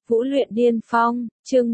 Vũ luyện điên phong, chương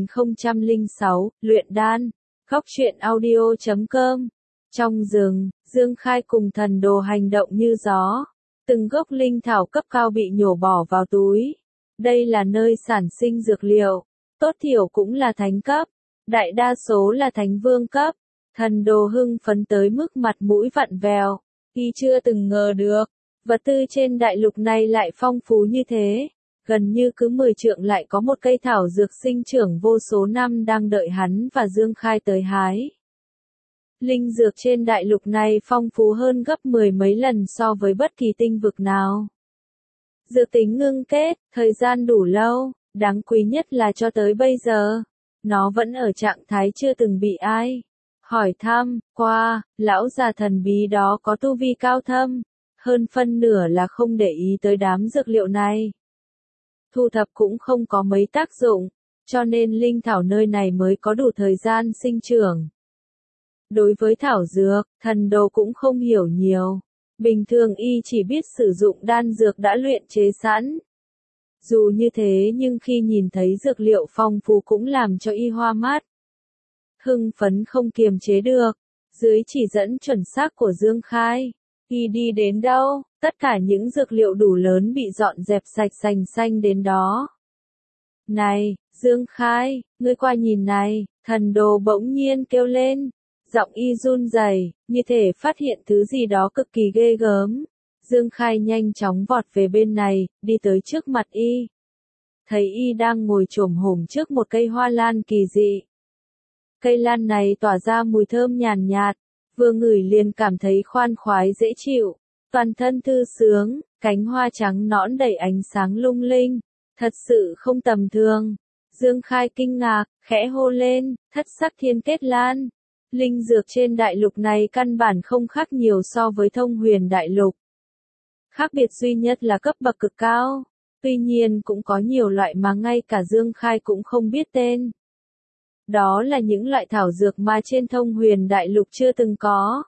1006, luyện đan. Góc truyện audio.com. Trong rừng, Dương Khai cùng thần đồ hành động như gió. Từng gốc linh thảo cấp cao bị nhổ bỏ vào túi. Đây là nơi sản sinh dược liệu. Tốt thiểu cũng là thánh cấp. Đại đa số là thánh vương cấp. Thần đồ hưng phấn tới mức mặt mũi vặn vẹo. Y chưa từng ngờ được. Vật tư trên đại lục này lại phong phú như thế. Gần như cứ 10 trượng lại có một cây thảo dược sinh trưởng vô số năm đang đợi hắn và Dương Khai tới hái. Linh dược trên đại lục này phong phú hơn gấp 10 mấy lần so với bất kỳ tinh vực nào. Dược tính ngưng kết, thời gian đủ lâu, đáng quý nhất là cho tới bây giờ, nó vẫn ở trạng thái chưa từng bị ai hỏi thăm qua. Lão già thần bí đó có tu vi cao thâm, hơn phân nửa là không để ý tới đám dược liệu này. Thu thập cũng không có mấy tác dụng, cho nên linh thảo nơi này mới có đủ thời gian sinh trưởng. Đối với thảo dược, thần đồ cũng không hiểu nhiều. Bình thường y chỉ biết sử dụng đan dược đã luyện chế sẵn. Dù như thế nhưng khi nhìn thấy dược liệu phong phú cũng làm cho y hoa mắt. Hưng phấn không kiềm chế được, dưới chỉ dẫn chuẩn xác của Dương Khai. Y đi đến đâu, tất cả những dược liệu đủ lớn bị dọn dẹp sạch sành xanh đến đó. Này, Dương Khai, ngươi qua nhìn này, thần đồ bỗng nhiên kêu lên. Giọng y run rẩy, như thể phát hiện thứ gì đó cực kỳ ghê gớm. Dương Khai nhanh chóng vọt về bên này, đi tới trước mặt y. Thấy y đang ngồi chồm hổm trước một cây hoa lan kỳ dị. Cây lan này tỏa ra mùi thơm nhàn nhạt, vừa ngửi liền cảm thấy khoan khoái dễ chịu, toàn thân thư sướng, cánh hoa trắng nõn đầy ánh sáng lung linh, thật sự không tầm thường. Dương Khai kinh ngạc, khẽ hô lên, thất sắc thiên kết lan. Linh dược trên đại lục này căn bản không khác nhiều so với thông huyền đại lục. Khác biệt duy nhất là cấp bậc cực cao, tuy nhiên cũng có nhiều loại mà ngay cả Dương Khai cũng không biết tên. Đó là những loại thảo dược mà trên thông huyền đại lục chưa từng có.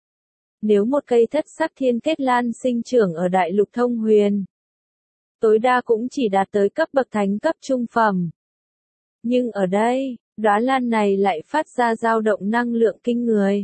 Nếu một cây thất sắc thiên kết lan sinh trưởng ở đại lục thông huyền, tối đa cũng chỉ đạt tới cấp bậc thánh cấp trung phẩm. Nhưng ở đây, đóa lan này lại phát ra dao động năng lượng kinh người.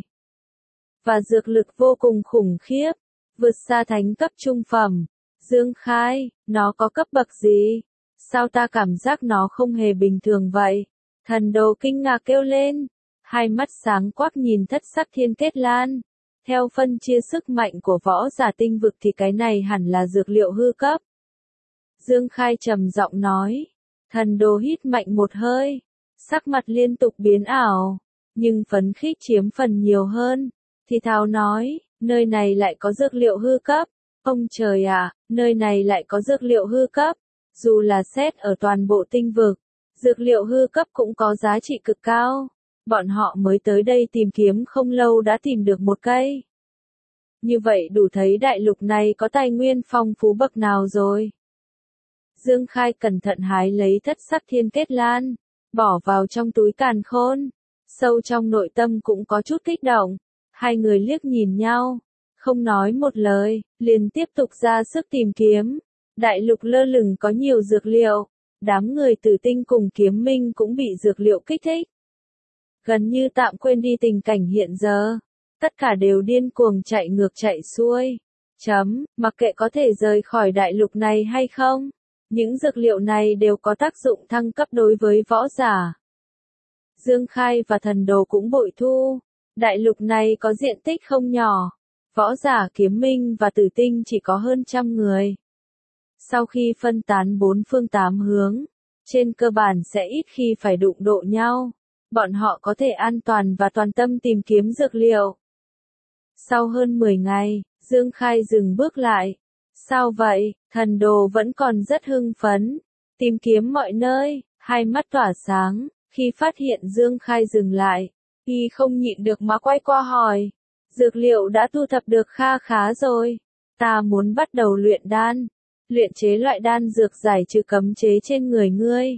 Và dược lực vô cùng khủng khiếp, vượt xa thánh cấp trung phẩm. Dương Khai, nó có cấp bậc gì? Sao ta cảm giác nó không hề bình thường vậy? Thần đồ kinh ngạc kêu lên, hai mắt sáng quắc nhìn thất sắc thiên kết lan. Theo phân chia sức mạnh của võ giả tinh vực thì cái này hẳn là dược liệu hư cấp. Dương Khai trầm giọng nói, thần đồ hít mạnh một hơi, sắc mặt liên tục biến ảo, nhưng phấn khích chiếm phần nhiều hơn, thì thào nói, nơi này lại có dược liệu hư cấp. Ông trời à, nơi này lại có dược liệu hư cấp. Dù là xét ở toàn bộ tinh vực, dược liệu hư cấp cũng có giá trị cực cao. Bọn họ mới tới đây tìm kiếm không lâu đã tìm được một cây. Như vậy đủ thấy đại lục này có tài nguyên phong phú bậc nào rồi. Dương Khai cẩn thận hái lấy thất sắc thiên kết lan, bỏ vào trong túi càn khôn. Sâu trong nội tâm cũng có chút kích động. Hai người liếc nhìn nhau, không nói một lời, liền tiếp tục ra sức tìm kiếm. Đại lục lơ lửng có nhiều dược liệu. Đám người Tử Tinh cùng Kiếm Minh cũng bị dược liệu kích thích. Gần như tạm quên đi tình cảnh hiện giờ. Tất cả đều điên cuồng chạy ngược chạy xuôi. Mặc kệ có thể rời khỏi đại lục này hay không. Những dược liệu này đều có tác dụng thăng cấp đối với võ giả. Dương Khai và thần đồ cũng bội thu. Đại lục này có diện tích không nhỏ. Võ giả Kiếm Minh và Tử Tinh chỉ có hơn 100 người. Sau khi phân tán bốn phương tám hướng, trên cơ bản sẽ ít khi phải đụng độ nhau. Bọn họ có thể an toàn và toàn tâm tìm kiếm dược liệu. Sau hơn 10 ngày, Dương Khai dừng bước lại. Sao vậy? Thần đồ vẫn còn rất hưng phấn. Tìm kiếm mọi nơi, hai mắt tỏa sáng. Khi phát hiện Dương Khai dừng lại, y không nhịn được mà quay qua hỏi. Dược liệu đã thu thập được kha khá rồi. Ta muốn bắt đầu luyện đan. Luyện chế loại đan dược giải trừ cấm chế trên người ngươi.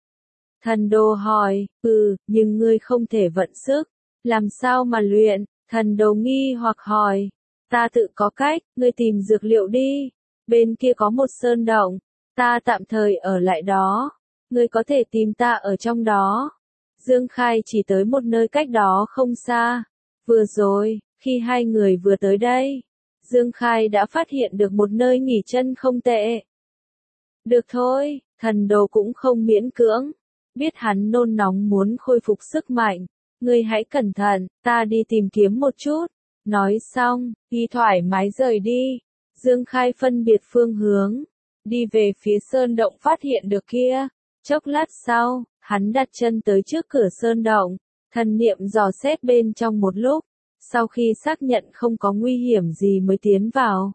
Thần đồ hỏi, nhưng ngươi không thể vận sức. Làm sao mà luyện? Thần đồ nghi hoặc hỏi. Ta tự có cách, ngươi tìm dược liệu đi. Bên kia có một sơn động. Ta tạm thời ở lại đó. Ngươi có thể tìm ta ở trong đó. Dương Khai chỉ tới một nơi cách đó không xa. Vừa rồi, khi hai người vừa tới đây, Dương Khai đã phát hiện được một nơi nghỉ chân không tệ. Được thôi, thần đồ cũng không miễn cưỡng. Biết hắn nôn nóng muốn khôi phục sức mạnh. Ngươi hãy cẩn thận, ta đi tìm kiếm một chút. Nói xong, y thoải mái rời đi. Dương Khai phân biệt phương hướng, đi về phía sơn động phát hiện được kia. Chốc lát sau, hắn đặt chân tới trước cửa sơn động, thần niệm dò xét bên trong một lúc, sau khi xác nhận không có nguy hiểm gì mới tiến vào.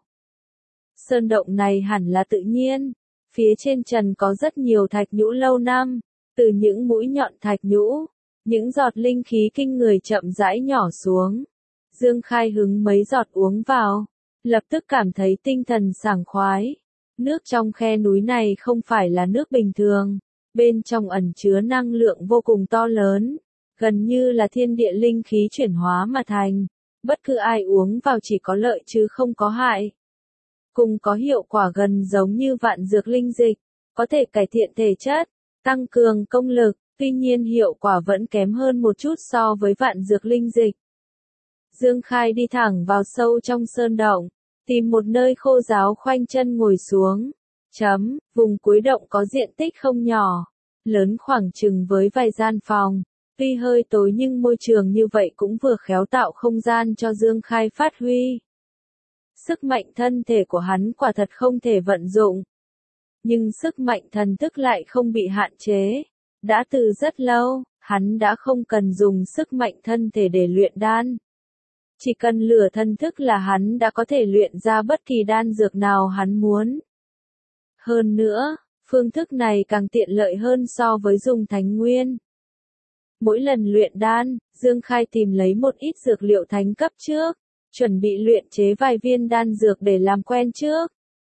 Sơn động này hẳn là tự nhiên, phía trên trần có rất nhiều thạch nhũ lâu năm, từ những mũi nhọn thạch nhũ, những giọt linh khí kinh người chậm rãi nhỏ xuống. Dương Khai hứng mấy giọt uống vào, lập tức cảm thấy tinh thần sảng khoái. Nước trong khe núi này không phải là nước bình thường, bên trong ẩn chứa năng lượng vô cùng to lớn, gần như là thiên địa linh khí chuyển hóa mà thành. Bất cứ ai uống vào chỉ có lợi chứ không có hại. Cùng có hiệu quả gần giống như vạn dược linh dịch, có thể cải thiện thể chất, tăng cường công lực, tuy nhiên hiệu quả vẫn kém hơn một chút so với vạn dược linh dịch. Dương Khai đi thẳng vào sâu trong sơn động, tìm một nơi khô ráo khoanh chân ngồi xuống. Vùng cuối động có diện tích không nhỏ, lớn khoảng chừng với vài gian phòng. Tuy hơi tối nhưng môi trường như vậy cũng vừa khéo tạo không gian cho Dương Khai phát huy. Sức mạnh thân thể của hắn quả thật không thể vận dụng. Nhưng sức mạnh thần thức lại không bị hạn chế. Đã từ rất lâu, hắn đã không cần dùng sức mạnh thân thể để luyện đan. Chỉ cần lửa thần thức là hắn đã có thể luyện ra bất kỳ đan dược nào hắn muốn. Hơn nữa, phương thức này càng tiện lợi hơn so với dùng thánh nguyên. Mỗi lần luyện đan, Dương Khai tìm lấy một ít dược liệu thánh cấp trước, chuẩn bị luyện chế vài viên đan dược để làm quen trước.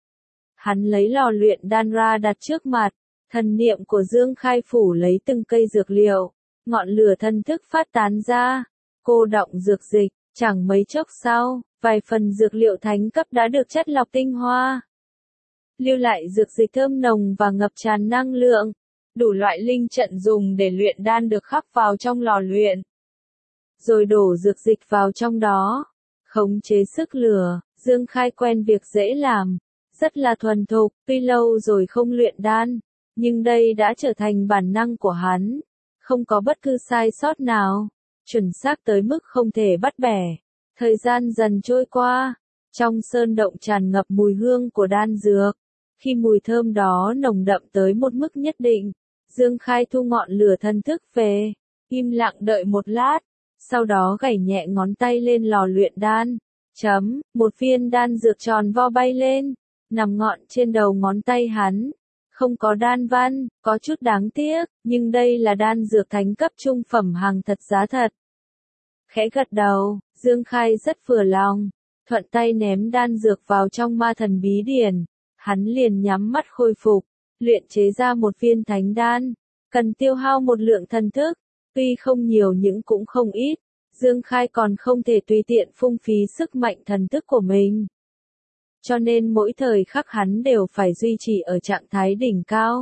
Hắn lấy lò luyện đan ra đặt trước mặt, thần niệm của Dương Khai phủ lấy từng cây dược liệu, ngọn lửa thần thức phát tán ra, cô đọng dược dịch, chẳng mấy chốc sau, vài phần dược liệu thánh cấp đã được chất lọc tinh hoa. Lưu lại dược dịch thơm nồng và ngập tràn năng lượng. Đủ loại linh trận dùng để luyện đan được khắc vào trong lò luyện. Rồi đổ dược dịch vào trong đó. Khống chế sức lửa, Dương Khai quen việc dễ làm. Rất là thuần thục, tuy lâu rồi không luyện đan. Nhưng đây đã trở thành bản năng của hắn. Không có bất cứ sai sót nào. Chuẩn xác tới mức không thể bắt bẻ. Thời gian dần trôi qua. Trong sơn động tràn ngập mùi hương của đan dược. Khi mùi thơm đó nồng đậm tới một mức nhất định, Dương Khai thu ngọn lửa thần thức về, im lặng đợi một lát, sau đó gảy nhẹ ngón tay lên lò luyện đan. Một viên đan dược tròn vo bay lên, nằm ngọn trên đầu ngón tay hắn. Không có đan văn, có chút đáng tiếc, nhưng đây là đan dược thánh cấp trung phẩm hàng thật giá thật. Khẽ gật đầu, Dương Khai rất vừa lòng, thuận tay ném đan dược vào trong ma thần bí điển. Hắn liền nhắm mắt khôi phục, luyện chế ra một viên thánh đan, cần tiêu hao một lượng thần thức, tuy không nhiều nhưng cũng không ít. Dương Khai còn không thể tùy tiện phung phí sức mạnh thần thức của mình. Cho nên mỗi thời khắc hắn đều phải duy trì ở trạng thái đỉnh cao.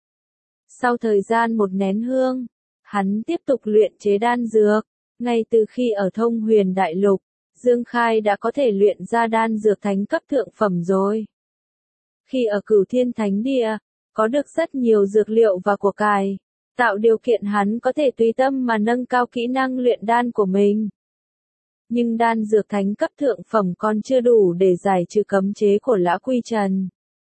Sau thời gian một nén hương, hắn tiếp tục luyện chế đan dược. Ngay từ khi ở Thông Huyền Đại Lục, Dương Khai đã có thể luyện ra đan dược thánh cấp thượng phẩm rồi. Khi ở Cửu Thiên Thánh Địa, có được rất nhiều dược liệu và của cải, tạo điều kiện hắn có thể tùy tâm mà nâng cao kỹ năng luyện đan của mình. Nhưng đan dược thánh cấp thượng phẩm còn chưa đủ để giải trừ cấm chế của Lã Quy Trần.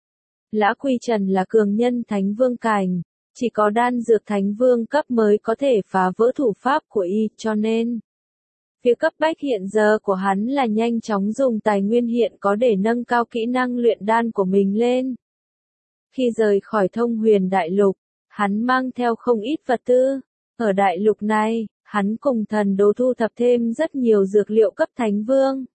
Lã Quy Trần là cường nhân thánh vương cảnh, chỉ có đan dược thánh vương cấp mới có thể phá vỡ thủ pháp của y, cho nên việc cấp bách hiện giờ của hắn là nhanh chóng dùng tài nguyên hiện có để nâng cao kỹ năng luyện đan của mình lên. Khi rời khỏi Thông Huyền Đại Lục, hắn mang theo không ít vật tư. Ở đại lục này, hắn cùng thần đồ thu thập thêm rất nhiều dược liệu cấp thánh vương.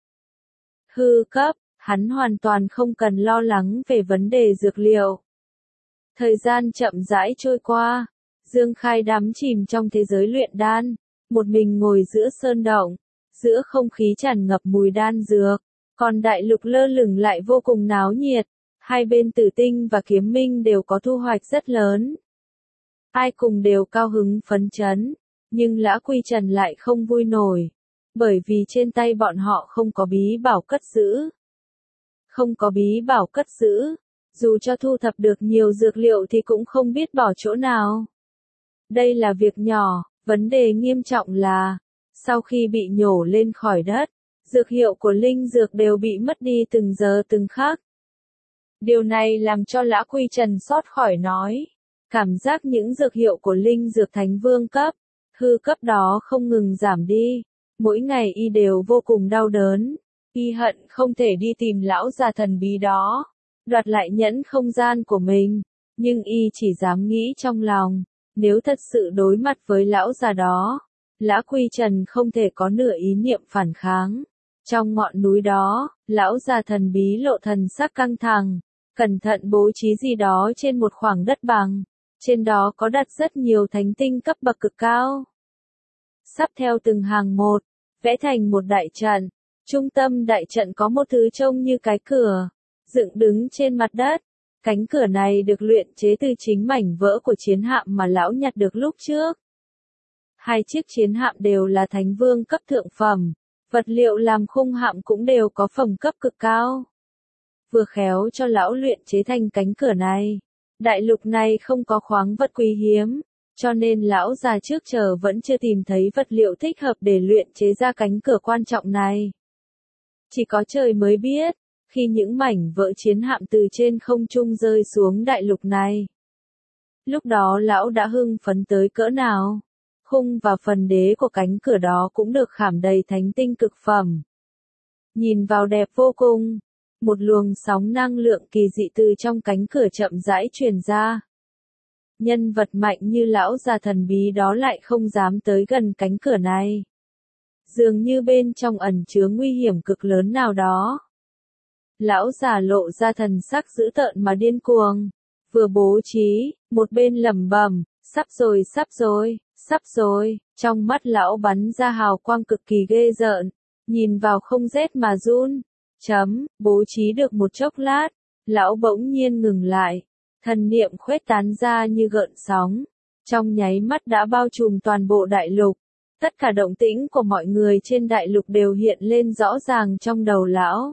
Hư cấp, hắn hoàn toàn không cần lo lắng về vấn đề dược liệu. Thời gian chậm rãi trôi qua, Dương Khai đắm chìm trong thế giới luyện đan, một mình ngồi giữa sơn động, giữa không khí tràn ngập mùi đan dược, còn đại lục lơ lửng lại vô cùng náo nhiệt, hai bên Tử Tinh và Kiếm Minh đều có thu hoạch rất lớn. ai cùng đều cao hứng phấn chấn, nhưng Lã Quy Trần lại không vui nổi, bởi vì trên tay bọn họ không có bí bảo cất giữ. Không có bí bảo cất giữ, dù cho thu thập được nhiều dược liệu thì cũng không biết bỏ chỗ nào. Đây là việc nhỏ, vấn đề nghiêm trọng là, sau khi bị nhổ lên khỏi đất, dược hiệu của linh dược đều bị mất đi từng giờ từng khắc. Điều này làm cho Lã Quy Trần xót khỏi nói, cảm giác những dược hiệu của linh dược thánh vương cấp, hư cấp đó không ngừng giảm đi, mỗi ngày y đều vô cùng đau đớn, y hận không thể đi tìm lão già thần bí đó, đoạt lại nhẫn không gian của mình, nhưng y chỉ dám nghĩ trong lòng, nếu thật sự đối mặt với lão già đó, Lã Quy Trần không thể có nửa ý niệm phản kháng. Trong ngọn núi đó, lão già thần bí lộ thần sắc căng thẳng, cẩn thận bố trí gì đó trên một khoảng đất bằng, trên đó có đặt rất nhiều thánh tinh cấp bậc cực cao. Sắp theo từng hàng một, vẽ thành một đại trận, trung tâm đại trận có một thứ trông như cái cửa, dựng đứng trên mặt đất. Cánh cửa này được luyện chế từ chính mảnh vỡ của chiến hạm mà lão nhặt được lúc trước. Hai chiếc chiến hạm đều là thánh vương cấp thượng phẩm, vật liệu làm khung hạm cũng đều có phẩm cấp cực cao. Vừa khéo cho lão luyện chế thành cánh cửa này. Đại lục này không có khoáng vật quý hiếm, cho nên lão già trước giờ vẫn chưa tìm thấy vật liệu thích hợp để luyện chế ra cánh cửa quan trọng này. Chỉ có trời mới biết, khi những mảnh vỡ chiến hạm từ trên không trung rơi xuống đại lục này. Lúc đó lão đã hưng phấn tới cỡ nào. Khung và phần đế của cánh cửa đó cũng được khảm đầy thánh tinh cực phẩm. Nhìn vào đẹp vô cùng. Một luồng sóng năng lượng kỳ dị từ trong cánh cửa chậm rãi truyền ra. Nhân vật mạnh như lão già thần bí đó lại không dám tới gần cánh cửa này. Dường như bên trong ẩn chứa nguy hiểm cực lớn nào đó. Lão già lộ ra thần sắc dữ tợn mà điên cuồng. Vừa bố trí, một bên lẩm bẩm, sắp rồi, sắp rồi, sắp rồi. Trong mắt lão bắn ra hào quang cực kỳ ghê rợn. Nhìn vào không rét mà run. Bố trí được một chốc lát, lão bỗng nhiên ngừng lại, thần niệm khuếch tán ra như gợn sóng, trong nháy mắt đã bao trùm toàn bộ đại lục, tất cả động tĩnh của mọi người trên đại lục đều hiện lên rõ ràng trong đầu lão.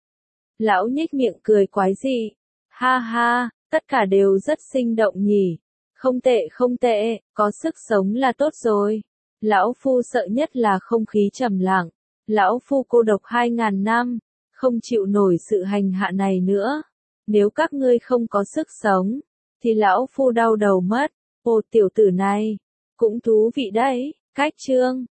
Lão nhếch miệng cười quái dị, ha ha, tất cả đều rất sinh động nhỉ, không tệ không tệ, có sức sống là tốt rồi. Lão phu sợ nhất là không khí trầm lặng, lão phu cô độc 2000 năm. Không chịu nổi sự hành hạ này nữa. Nếu các ngươi không có sức sống, thì lão phu đau đầu mất. Ồ tiểu tử này, cũng thú vị đấy. Cách chương